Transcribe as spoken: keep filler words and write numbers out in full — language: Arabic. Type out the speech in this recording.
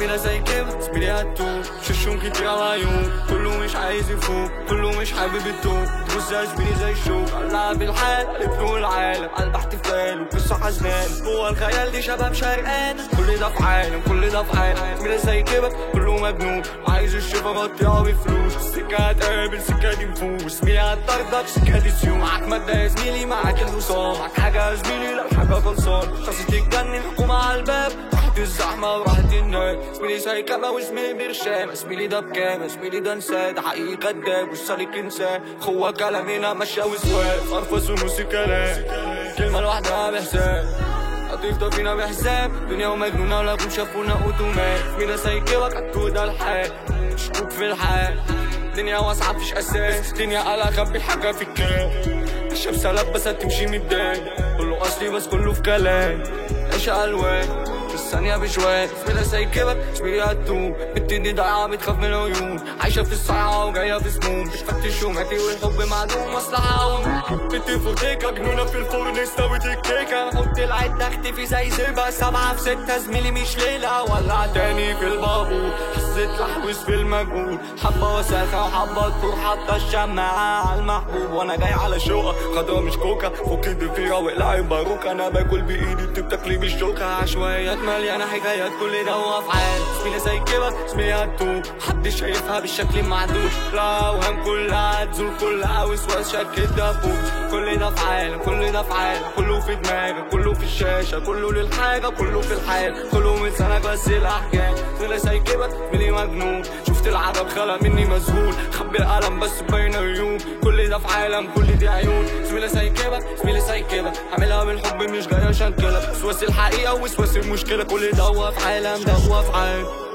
زميلة زي كده زميلي هتوب، شوشهم كتير على عيون، كله مش عايز يفوق، كله مش حابب التوب. تبص يا زميلي زي الشوك، قلع بالحال قلبته العالم، قلب احتفال وقصة حزنان جوا الخيال دي شباب شرقانة. كل ده في عالم كل ده في عالم، زميلة زي كده كله مجنون، عايز الشفا غطيها بفلوس. السكة هتقابل سكة دي نفوس، زميلي هتطردك سكة دي سيوم. معاك مادة يا زميلي معاك الوصال، معاك حاجة يا زميلي لا حاجة خلصان. خاصة تتجنن حكومة على الباب، راحت الزحمة وراحت النار. زميلي زي كما وزميلي برشام، زميلي ده بكام زميلي ده انساه، ده حقيقي كداب والسالك انساه. خوا كلامنا ماشية وسواق، ارفص ونص كلام، كلمة لوحدها بحساب. هتفضل فينا بحساب، دنيا ومجنونة ولا كون شافونا اوتومات. زميلة زي كده كتو ده الحال، شكوك في الحال. دنيا واسعة مفيش اساس، دنيا قلق خبي حاجة في الكام. الشاب سلب بس هتمشي متضايق، كله اصلي بس كله في كلام. عيشة الوان في الثانية بشوية، زميلة زي كده زميلي هتوب. بتدي ضايعة بتخاف من العيون، عايشة في الصيعة وجاية في سموم. بتفتش ومعتي والحب معدوم مصلحة. بنتي فوتيكا جنونة في الفرن استوت الكيكة. حط العدة اختفي زي زربة، سبعة في ستة زميلي مش ليلة. ولع تاني في البابور، حسيت لحوس في المجهول. حبة وساخة وحبة تطور، حاطة الشماعة على المحبوب. وانا جاي على شقة خضرا مش كوكا، فك الضفيرة واقلعي باروكة. انا باكل بايدي بتاكلي بالشوكة. عشوائيات مليانة حكايات كل ده وافعال، زميلة زي كده زميلي هتوب. محدش شايفها بالشكل المعدول، لا وهم كلها هتزول، كلها وسواس شك الدبوس. كل ده في عالم كل ده في عالم، كله في دماغك كله في الشاشة، كله للحاجة كله في الحال. كله من لسانك بس الاحكام، زميلة زي كده زميلي مجنون. شفت العجب خلق مني مذهول، خبي القلم بس بين عيون. كل ده في عالم كل دي عيون، زميلة زي كده زميلي زي كده. عاملها بالحب مش جاي عشان كده، وسواس الحقيقة وسواس المشكلة. كل ده هو في عالم ده هو في عالم.